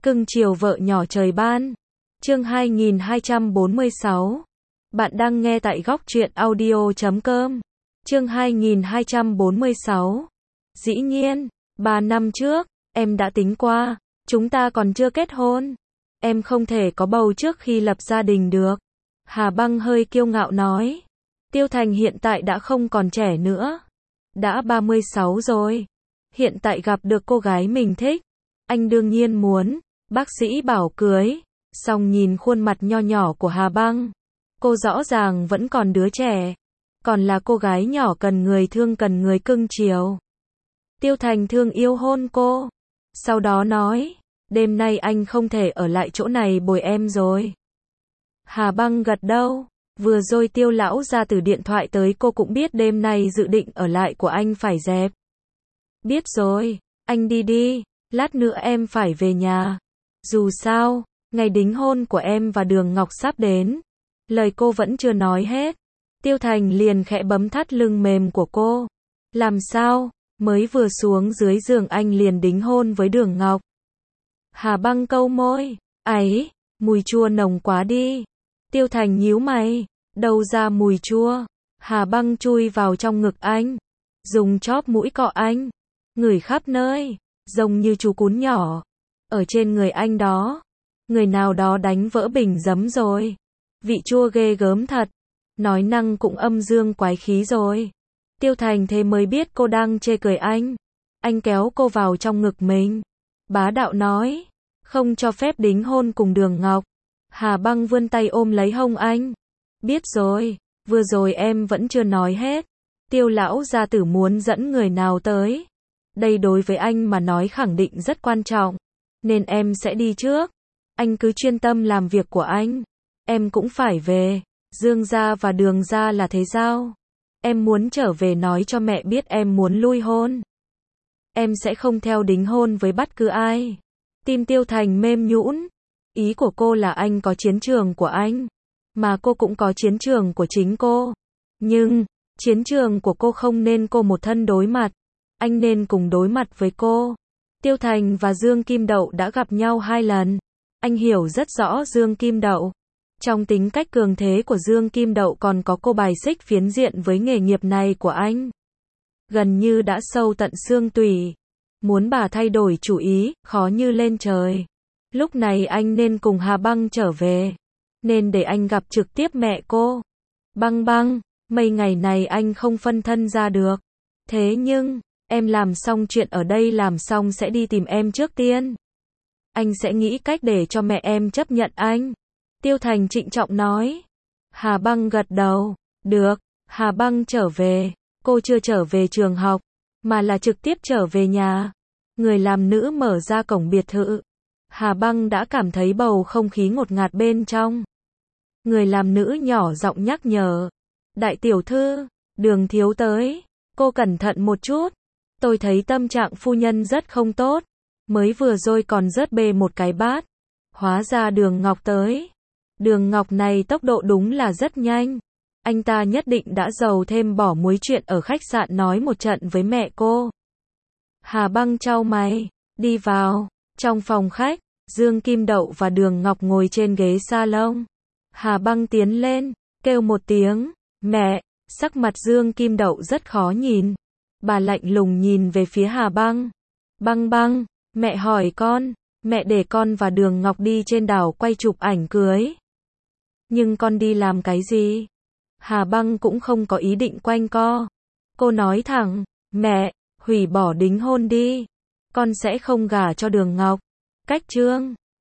Cưng chiều vợ nhỏ trời ban. Chương 2246. Bạn đang nghe tại góc truyện audio.com. Chương 2246. Dĩ nhiên, 3 năm trước, em đã tính qua, chúng ta còn chưa kết hôn. Em không thể có bầu trước khi lập gia đình được. Hà Băng hơi kiêu ngạo nói. Tiêu Thành hiện tại đã không còn trẻ nữa. Đã 36 rồi. Hiện tại gặp được cô gái mình thích. Anh đương nhiên muốn. Bác sĩ bảo cưới. Song nhìn khuôn mặt nho nhỏ của Hà Băng. Cô rõ ràng vẫn còn đứa trẻ. Còn là cô gái nhỏ cần người thương, cần người cưng chiều. Tiêu Thành thương yêu hôn cô. Sau đó nói. Đêm nay anh không thể ở lại chỗ này bồi em rồi. Hà Băng gật đầu. Vừa rồi Tiêu lão ra từ điện thoại tới, cô cũng biết đêm nay dự định ở lại của anh phải dẹp. Biết rồi, anh đi đi, lát nữa em phải về nhà. Dù sao, ngày đính hôn của em và Đường Ngọc sắp đến. Lời cô vẫn chưa nói hết. Tiêu Thành liền khẽ bấm thắt lưng mềm của cô. Làm sao, mới vừa xuống dưới giường anh liền đính hôn với Đường Ngọc. Hà Băng câu môi. Ấy, mùi chua nồng quá đi. Tiêu Thành nhíu mày. Đâu ra mùi chua. Hà Băng chui vào trong ngực anh. Dùng chóp mũi cọ anh. Ngửi khắp nơi. Giống như chú cún nhỏ. Ở trên người anh đó. Người nào đó đánh vỡ bình giấm rồi. Vị chua ghê gớm thật. Nói năng cũng âm dương quái khí rồi. Tiêu Thành thế mới biết cô đang chê cười anh. Anh kéo cô vào trong ngực mình. Bá đạo nói. Không cho phép đính hôn cùng Đường Ngọc. Hà Băng vươn tay ôm lấy hông anh. Biết rồi, vừa rồi em vẫn chưa nói hết. Tiêu lão gia tử muốn dẫn người nào tới. Đây đối với anh mà nói khẳng định rất quan trọng. Nên em sẽ đi trước. Anh cứ chuyên tâm làm việc của anh. Em cũng phải về. Dương gia và Đường gia là thế sao? Em muốn trở về nói cho mẹ biết em muốn lui hôn. Em sẽ không theo đính hôn với bất cứ ai. Tim Tiêu Thành mềm nhũn. Ý của cô là anh có chiến trường của anh. Mà cô cũng có chiến trường của chính cô. Nhưng, chiến trường của cô không nên cô một thân đối mặt. Anh nên cùng đối mặt với cô. Tiêu Thành và Dương Kim Đậu đã gặp nhau 2 lần. Anh hiểu rất rõ Dương Kim Đậu. Trong tính cách cường thế của Dương Kim Đậu còn có cô bài xích phiến diện với nghề nghiệp này của anh. Gần như đã sâu tận xương tủy. Muốn bà thay đổi chủ ý, khó như lên trời. Lúc này anh nên cùng Hà Băng trở về. Nên để anh gặp trực tiếp mẹ cô. Băng Băng, mấy ngày này anh không phân thân ra được. Thế nhưng, em làm xong chuyện ở đây làm xong sẽ đi tìm em trước tiên. Anh sẽ nghĩ cách để cho mẹ em chấp nhận anh. Tiêu Thành trịnh trọng nói. Hà Băng gật đầu. Được, Hà Băng trở về. Cô chưa trở về trường học, mà là trực tiếp trở về nhà. Người làm nữ mở ra cổng biệt thự. Hà Băng đã cảm thấy bầu không khí ngột ngạt bên trong. Người làm nữ nhỏ giọng nhắc nhở. Đại tiểu thư, Đường thiếu tới. Cô cẩn thận một chút. Tôi thấy tâm trạng phu nhân rất không tốt. Mới vừa rồi còn rớt bê một cái bát. Hóa ra Đường Ngọc tới. Đường Ngọc này tốc độ đúng là rất nhanh. Anh ta nhất định đã giàu thêm bỏ muối chuyện ở khách sạn nói một trận với mẹ cô. Hà Băng chau mày. Đi vào. Trong phòng khách, Dương Kim Đậu và Đường Ngọc ngồi trên ghế salon. Hà Băng tiến lên, kêu một tiếng, mẹ. Sắc mặt Dương Kim Đậu rất khó nhìn. Bà lạnh lùng nhìn về phía Hà Băng. Băng Băng, mẹ hỏi con, mẹ để con và Đường Ngọc đi trên đảo quay chụp ảnh cưới. Nhưng con đi làm cái gì? Hà Băng cũng không có ý định quanh co. Cô nói thẳng, mẹ, hủy bỏ đính hôn đi. Con sẽ không gả cho Đường Ngọc. Cách chương